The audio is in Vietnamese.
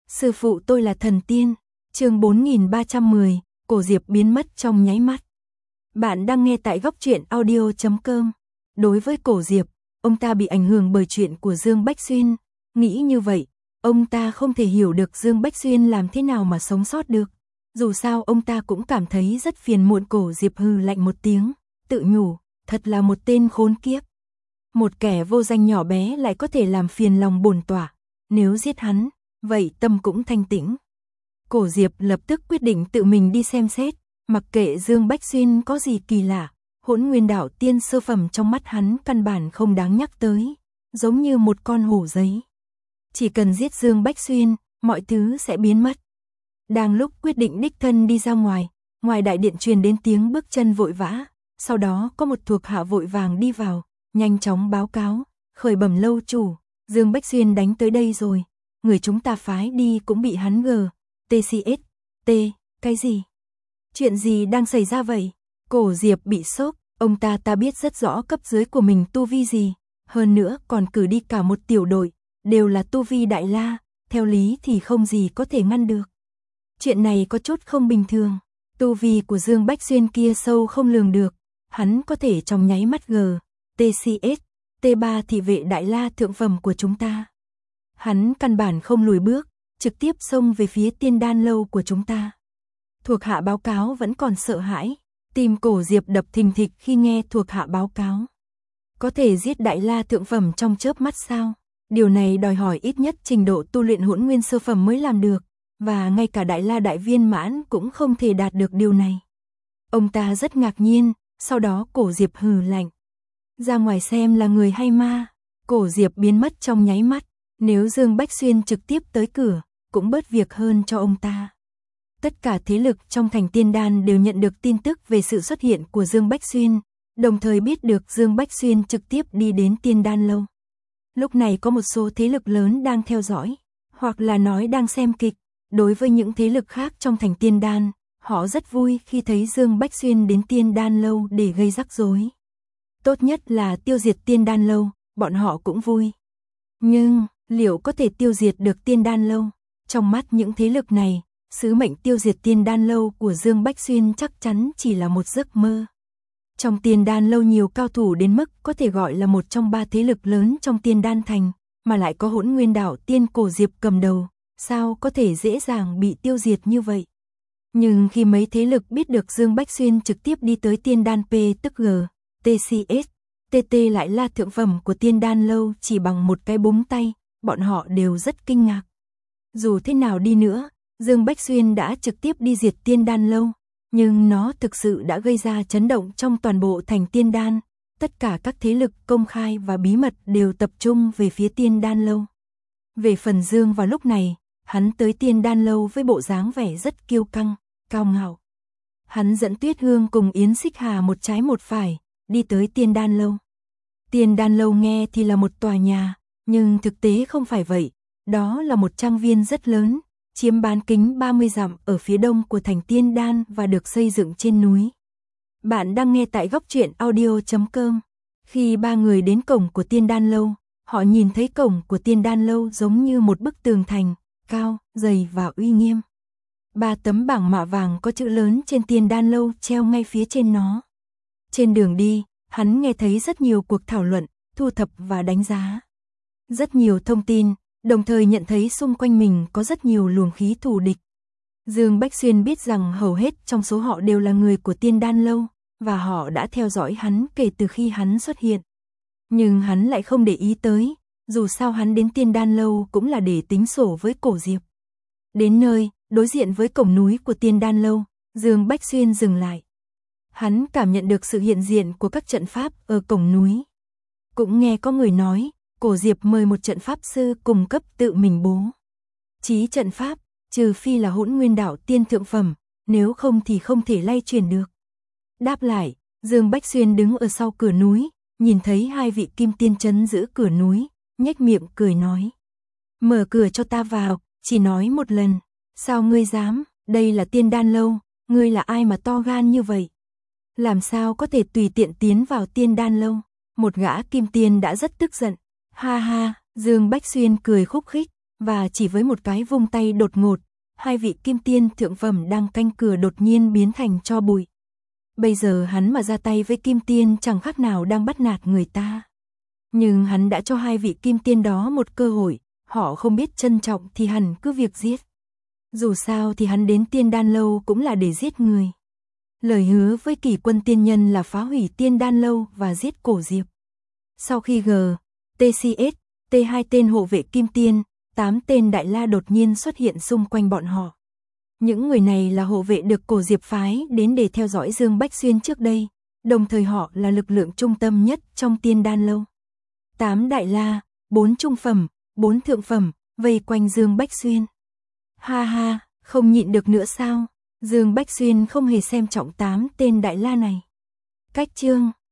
Sư phụ tôi là thần tiên. Chương 4310, Cổ Diệp biến mất trong nháy mắt. Bạn đang nghe tại góc truyện audio.com. Đối với Cổ Diệp, ông ta bị ảnh hưởng bởi chuyện của Dương Bách Xuyên. Nghĩ như vậy, ông ta không thể hiểu được Dương Bách Xuyên làm thế nào mà sống sót được. Dù sao ông ta cũng cảm thấy rất phiền muộn. Cổ Diệp hừ lạnh một tiếng, tự nhủ, thật là một tên khốn kiếp. Một kẻ vô danh nhỏ bé lại có thể làm phiền lòng bổn tọa. Nếu giết hắn, vậy tâm cũng thanh tĩnh. Cổ Diệp lập tức quyết định tự mình đi xem xét, mặc kệ Dương Bách Xuyên có gì kỳ lạ, Hỗn Nguyên Đạo Tiên sơ phẩm trong mắt hắn căn bản không đáng nhắc tới, giống như một con hổ giấy. Chỉ cần giết Dương Bách Xuyên, mọi thứ sẽ biến mất. Đang lúc quyết định đích thân đi ra ngoài đại điện truyền đến tiếng bước chân vội vã, sau đó có một thuộc hạ vội vàng đi vào, nhanh chóng báo cáo, khởi bẩm lâu chủ, Dương Bách Xuyên đánh tới đây rồi, người chúng ta phái đi cũng bị hắn TCS, cái gì? Chuyện gì đang xảy ra vậy? Cổ Diệp bị sốc, ông ta biết rất rõ cấp dưới của mình tu vi gì, hơn nữa còn cử đi cả một tiểu đội, đều là tu vi đại la, theo lý thì không gì có thể ngăn được. Chuyện này có chút không bình thường, tu vi của Dương Bách Xuyên kia sâu không lường được, hắn có thể trong nháy mắt TCS, T3 thị vệ đại la thượng phẩm của chúng ta. Hắn căn bản không lùi bước, trực tiếp xông về phía Tiên Đan lâu của chúng ta. Thuộc hạ báo cáo vẫn còn sợ hãi, tim Cổ Diệp đập thình thịch khi nghe thuộc hạ báo cáo. Có thể giết đại la thượng phẩm trong chớp mắt sao? Điều này đòi hỏi ít nhất trình độ tu luyện hỗn nguyên sơ phẩm mới làm được, và ngay cả đại la đại viên mãn cũng không thể đạt được điều này. Ông ta rất ngạc nhiên, sau đó Cổ Diệp hừ lạnh. Ra ngoài xem là người hay ma. Cổ Diệp biến mất trong nháy mắt, nếu Dương Bách Xuyên trực tiếp tới cửa, cũng bớt việc hơn cho ông ta. Tất cả thế lực trong thành Tiên Đan đều nhận được tin tức về sự xuất hiện của Dương Bách Xuyên, đồng thời biết được Dương Bách Xuyên trực tiếp đi đến Tiên Đan lâu. Lúc này có một số thế lực lớn đang theo dõi, hoặc là nói đang xem kịch. Đối với những thế lực khác trong thành Tiên Đan, họ rất vui khi thấy Dương Bách Xuyên đến Tiên Đan lâu để gây rắc rối. Tốt nhất là tiêu diệt Tiên Đan lâu, bọn họ cũng vui. Nhưng, liệu có thể tiêu diệt được Tiên Đan lâu? Trong mắt những thế lực này, sứ mệnh tiêu diệt Tiên Đan lâu của Dương Bách Xuyên chắc chắn chỉ là một giấc mơ. Trong Tiên Đan lâu nhiều cao thủ đến mức có thể gọi là một trong ba thế lực lớn trong Tiên Đan thành, mà lại có Hỗn Nguyên Đạo Tiên Cổ Diệp cầm đầu, sao có thể dễ dàng bị tiêu diệt như vậy? Nhưng khi mấy thế lực biết được Dương Bách Xuyên trực tiếp đi tới Tiên Đan P tức TCS, TT lại là thượng phẩm của Tiên Đan lâu chỉ bằng một cái búng tay, bọn họ đều rất kinh ngạc. Dù thế nào đi nữa, Dương Bách Xuyên đã trực tiếp đi diệt Tiên Đan lâu, nhưng nó thực sự đã gây ra chấn động trong toàn bộ thành Tiên Đan, tất cả các thế lực công khai và bí mật đều tập trung về phía Tiên Đan lâu. Về phần Dương vào lúc này, hắn tới Tiên Đan lâu với bộ dáng vẻ rất kiêu căng, cao ngạo. Hắn dẫn Tuyết Hương cùng Yến Xích Hà một trái một phải, đi tới Tiên Đan lâu. Tiên Đan lâu nghe thì là một tòa nhà, nhưng thực tế không phải vậy, đó là một trang viên rất lớn, chiếm bán kính 30 dặm ở phía đông của thành Tiên Đan và được xây dựng trên núi. Bạn đang nghe tại góc truyện audio.com. Khi ba người đến cổng của Tiên Đan lâu, họ nhìn thấy cổng của Tiên Đan lâu giống như một bức tường thành, cao, dày và uy nghiêm. 3 tấm bảng mạ vàng có chữ lớn trên Tiên Đan lâu treo ngay phía trên nó. Trên đường đi, hắn nghe thấy rất nhiều cuộc thảo luận, thu thập và đánh giá. Rất nhiều thông tin, đồng thời nhận thấy xung quanh mình có rất nhiều luồng khí thù địch. Dương Bách Xuyên biết rằng hầu hết trong số họ đều là người của Tiên Đan lâu, và họ đã theo dõi hắn kể từ khi hắn xuất hiện. Nhưng hắn lại không để ý tới, dù sao hắn đến Tiên Đan lâu cũng là để tính sổ với Cổ Diệp. Đến nơi, đối diện với cổng núi của Tiên Đan lâu, Dương Bách Xuyên dừng lại. Hắn cảm nhận được sự hiện diện của các trận pháp ở cổng núi. Cũng nghe có người nói, Cổ Diệp mời một trận pháp sư cùng cấp tự mình bố trí trận pháp, trừ phi là Hỗn Nguyên Đạo Tiên thượng phẩm, nếu không thì không thể lay chuyển được. Đáp lại, Dương Bách Xuyên đứng ở sau cửa núi, nhìn thấy 2 vị kim tiên trấn giữ cửa núi, nhếch miệng cười nói. Mở cửa cho ta vào, chỉ nói một lần. Sao ngươi dám, đây là Tiên Đan lâu, ngươi là ai mà to gan như vậy? Làm sao có thể tùy tiện tiến vào Tiên Đan lâu? Một gã kim tiên đã rất tức giận. Ha ha, Dương Bách Xuyên cười khúc khích, Và chỉ với một cái vung tay đột ngột, hai vị kim tiên thượng phẩm đang canh cửa đột nhiên biến thành tro bụi. Bây giờ hắn mà ra tay với kim tiên chẳng khác nào đang bắt nạt người ta. Nhưng hắn đã cho hai vị kim tiên đó một cơ hội, họ không biết trân trọng thì hẳn cứ việc giết. Dù sao thì hắn đến Tiên Đan Lâu cũng là để giết người. Lời hứa với Kỷ Quân tiên nhân là phá hủy Tiên Đan Lâu và giết Cổ Diệp. Sau khi TCS, T2 tên hộ vệ kim tiên, 8 tên đại la đột nhiên xuất hiện xung quanh bọn họ. Những người này là hộ vệ được Cổ Diệp phái đến để theo dõi Dương Bách Xuyên trước đây, đồng thời họ là lực lượng trung tâm nhất trong Tiên Đan Lâu. 8 đại la, 4 trung phẩm, 4 thượng phẩm, vây quanh Dương Bách Xuyên. Ha ha, không nhịn được nữa sao? Dương Bách Xuyên không hề xem trọng 8 tên đại la này. Cách chương